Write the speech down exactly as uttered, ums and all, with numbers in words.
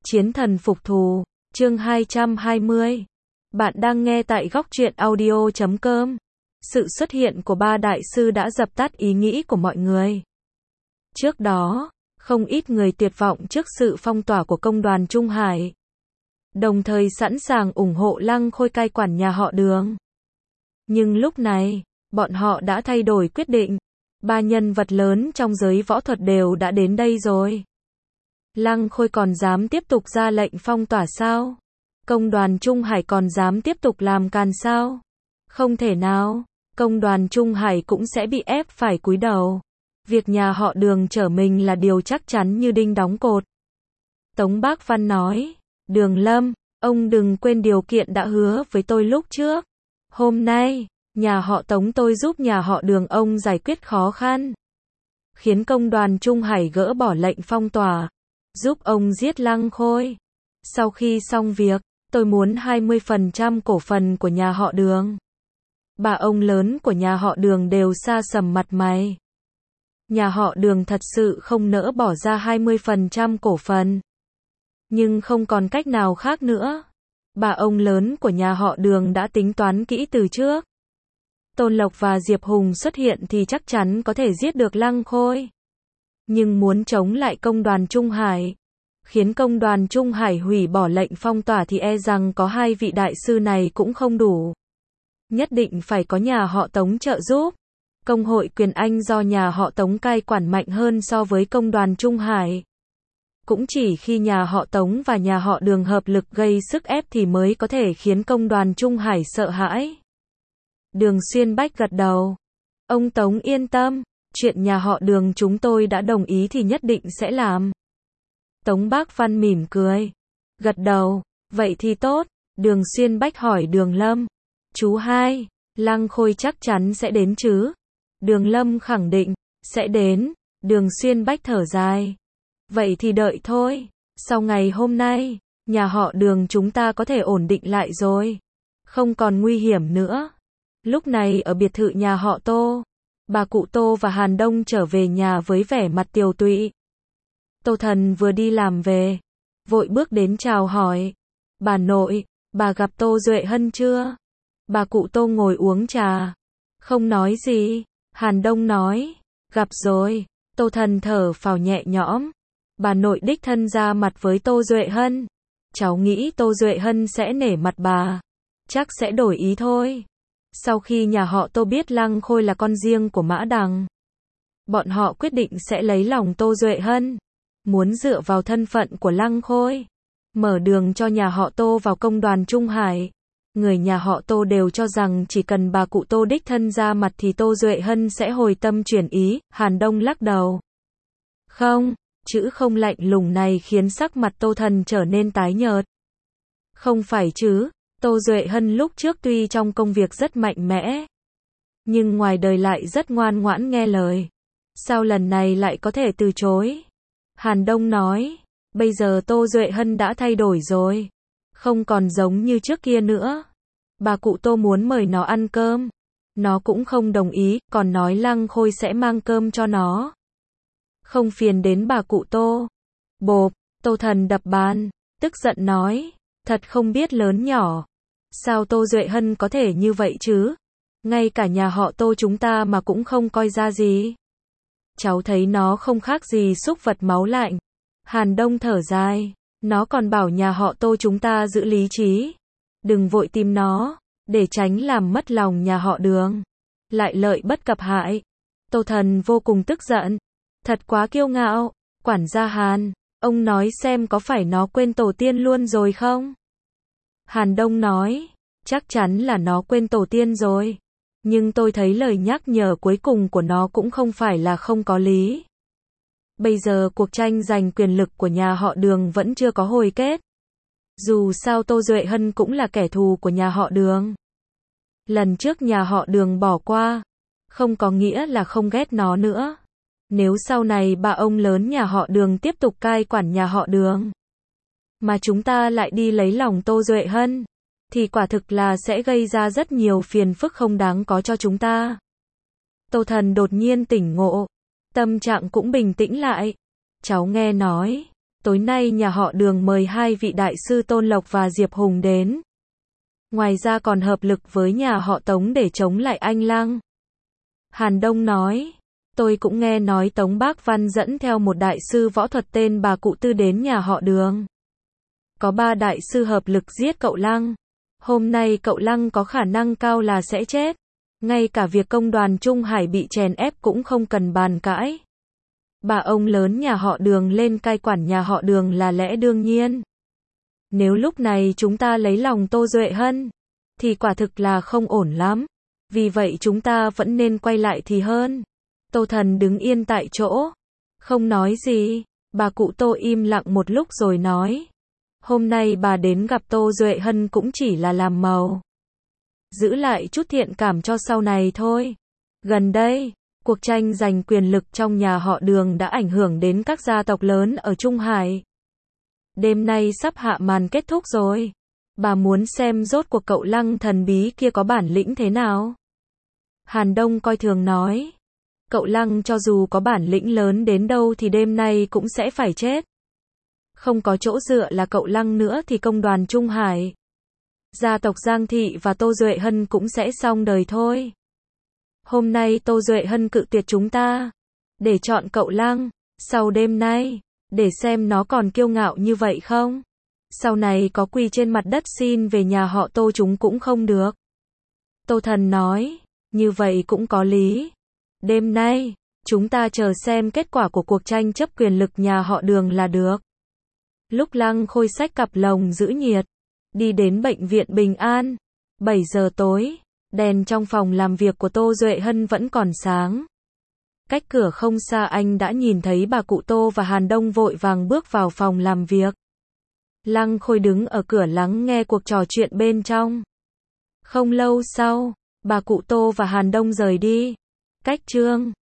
Chiến thần phục thù, chương hai trăm hai mươi. Bạn đang nghe tại góc truyện audio chấm com. Sự xuất hiện của ba đại sư đã dập tắt ý nghĩ của mọi người. Trước đó, không ít người tuyệt vọng trước sự phong tỏa của công đoàn Trung Hải, đồng thời sẵn sàng ủng hộ Lăng Khôi cai quản nhà họ Đường. Nhưng lúc này, bọn họ đã thay đổi quyết định. Ba nhân vật lớn trong giới võ thuật đều đã đến đây rồi. Lăng Khôi còn dám tiếp tục ra lệnh phong tỏa sao? Công đoàn Trung Hải còn dám tiếp tục làm càn sao? Không thể nào, công đoàn Trung Hải cũng sẽ bị ép phải cúi đầu. Việc nhà họ Đường trở mình là điều chắc chắn như đinh đóng cột. Tống Bác Văn nói, Đường Lâm, ông đừng quên điều kiện đã hứa với tôi lúc trước. Hôm nay, nhà họ Tống tôi giúp nhà họ Đường ông giải quyết khó khăn, khiến công đoàn Trung Hải gỡ bỏ lệnh phong tỏa, giúp ông giết Lăng Khôi. Sau khi xong việc, tôi muốn hai mươi phần trăm cổ phần của nhà họ Đường. Bà ông lớn của nhà họ Đường đều sa sầm mặt mày. Nhà họ Đường thật sự không nỡ bỏ ra hai mươi phần trăm cổ phần. Nhưng không còn cách nào khác nữa. Bà ông lớn của nhà họ Đường đã tính toán kỹ từ trước. Tôn Lộc và Diệp Hùng xuất hiện thì chắc chắn có thể giết được Lăng Khôi. Nhưng muốn chống lại công đoàn Trung Hải, khiến công đoàn Trung Hải hủy bỏ lệnh phong tỏa thì e rằng có hai vị đại sư này cũng không đủ. Nhất định phải có nhà họ Tống trợ giúp. Công hội Quyền Anh do nhà họ Tống cai quản mạnh hơn so với công đoàn Trung Hải. Cũng chỉ khi nhà họ Tống và nhà họ Đường hợp lực gây sức ép thì mới có thể khiến công đoàn Trung Hải sợ hãi. Đường Xuyên Bách gật đầu. Ông Tống yên tâm, chuyện nhà họ Đường chúng tôi đã đồng ý thì nhất định sẽ làm. Tống Bác Văn mỉm cười, gật đầu, vậy thì tốt. Đường Xuyên Bách hỏi Đường Lâm, chú hai, Lăng Khôi chắc chắn sẽ đến chứ? Đường Lâm khẳng định, sẽ đến. Đường Xuyên Bách thở dài, vậy thì đợi thôi. Sau ngày hôm nay, nhà họ Đường chúng ta có thể ổn định lại rồi, không còn nguy hiểm nữa. Lúc này ở biệt thự nhà họ Tô, bà cụ Tô và Hàn Đông trở về nhà với vẻ mặt tiều tụy. Tô Thần vừa đi làm về, vội bước đến chào hỏi, bà nội, bà gặp Tô Duệ Hân chưa? Bà cụ Tô ngồi uống trà, không nói gì. Hàn Đông nói, gặp rồi. Tô Thần thở phào nhẹ nhõm, bà nội đích thân ra mặt với Tô Duệ Hân. Cháu nghĩ Tô Duệ Hân sẽ nể mặt bà, chắc sẽ đổi ý thôi. Sau khi nhà họ Tô biết Lăng Khôi là con riêng của Mã Đằng, bọn họ quyết định sẽ lấy lòng Tô Duệ Hân, muốn dựa vào thân phận của Lăng Khôi, mở đường cho nhà họ Tô vào công đoàn Trung Hải. Người nhà họ Tô đều cho rằng chỉ cần bà cụ Tô đích thân ra mặt thì Tô Duệ Hân sẽ hồi tâm chuyển ý. Hàn Đông lắc đầu. Không, chữ không lạnh lùng này khiến sắc mặt Tô Thần trở nên tái nhợt. Không phải chứ, Tô Duệ Hân lúc trước tuy trong công việc rất mạnh mẽ, nhưng ngoài đời lại rất ngoan ngoãn nghe lời. Sao lần này lại có thể từ chối? Hàn Đông nói, bây giờ Tô Duệ Hân đã thay đổi rồi, không còn giống như trước kia nữa. Bà cụ Tô muốn mời nó ăn cơm, nó cũng không đồng ý, còn nói Lăng Khôi sẽ mang cơm cho nó. Không phiền đến bà cụ Tô. Bộp, Tô Thần đập bàn, tức giận nói, thật không biết lớn nhỏ. Sao Tô Duệ Hân có thể như vậy chứ? Ngay cả nhà họ Tô chúng ta mà cũng không coi ra gì. Cháu thấy nó không khác gì súc vật máu lạnh. Hàn Đông thở dài, nó còn bảo nhà họ Tô chúng ta giữ lý trí, đừng vội tìm nó, để tránh làm mất lòng nhà họ Đường, lại lợi bất cập hại. Tô Thần vô cùng tức giận, thật quá kiêu ngạo. Quản gia Hàn, ông nói xem có phải nó quên tổ tiên luôn rồi không? Hàn Đông nói, chắc chắn là nó quên tổ tiên rồi, nhưng tôi thấy lời nhắc nhở cuối cùng của nó cũng không phải là không có lý. Bây giờ cuộc tranh giành quyền lực của nhà họ Đường vẫn chưa có hồi kết. Dù sao Tô Duệ Hân cũng là kẻ thù của nhà họ Đường. Lần trước nhà họ Đường bỏ qua, không có nghĩa là không ghét nó nữa. Nếu sau này ba ông lớn nhà họ Đường tiếp tục cai quản nhà họ Đường, mà chúng ta lại đi lấy lòng Tô Duệ Hân, thì quả thực là sẽ gây ra rất nhiều phiền phức không đáng có cho chúng ta. Tô Thần đột nhiên tỉnh ngộ, tâm trạng cũng bình tĩnh lại. Cháu nghe nói, tối nay nhà họ Đường mời hai vị đại sư Tôn Lộc và Diệp Hùng đến. Ngoài ra còn hợp lực với nhà họ Tống để chống lại anh Lăng. Hàn Đông nói, tôi cũng nghe nói Tống Bác Văn dẫn theo một đại sư võ thuật tên bà Cụ Tư đến nhà họ Đường. Có ba đại sư hợp lực giết cậu Lăng. Hôm nay cậu Lăng có khả năng cao là sẽ chết. Ngay cả việc công đoàn Trung Hải bị chèn ép cũng không cần bàn cãi. Bà ông lớn nhà họ Đường lên cai quản nhà họ Đường là lẽ đương nhiên. Nếu lúc này chúng ta lấy lòng Tô Duệ Hân, thì quả thực là không ổn lắm. Vì vậy chúng ta vẫn nên quay lại thì hơn. Tô Thần đứng yên tại chỗ, không nói gì. Bà cụ Tô im lặng một lúc rồi nói, hôm nay bà đến gặp Tô Duệ Hân cũng chỉ là làm màu, giữ lại chút thiện cảm cho sau này thôi. Gần đây, cuộc tranh giành quyền lực trong nhà họ Đường đã ảnh hưởng đến các gia tộc lớn ở Trung Hải. Đêm nay sắp hạ màn kết thúc rồi. Bà muốn xem rốt cuộc cậu Lăng thần bí kia có bản lĩnh thế nào? Hàn Đông coi thường nói, cậu Lăng cho dù có bản lĩnh lớn đến đâu thì đêm nay cũng sẽ phải chết. Không có chỗ dựa là cậu Lăng nữa thì công đoàn Trung Hải, gia tộc Giang Thị và Tô Duệ Hân cũng sẽ xong đời thôi. Hôm nay Tô Duệ Hân cự tuyệt chúng ta để chọn cậu Lăng. Sau đêm nay, để xem nó còn kiêu ngạo như vậy không. Sau này có quỳ trên mặt đất xin về nhà họ Tô chúng cũng không được. Tô Thần nói, như vậy cũng có lý. Đêm nay, chúng ta chờ xem kết quả của cuộc tranh chấp quyền lực nhà họ Đường là được. Lúc Lăng Khôi xách cặp lồng giữ nhiệt, đi đến bệnh viện Bình An. bảy giờ tối, đèn trong phòng làm việc của Tô Duệ Hân vẫn còn sáng. Cách cửa không xa anh đã nhìn thấy bà cụ Tô và Hàn Đông vội vàng bước vào phòng làm việc. Lăng Khôi đứng ở cửa lắng nghe cuộc trò chuyện bên trong. Không lâu sau, bà cụ Tô và Hàn Đông rời đi. Cách chương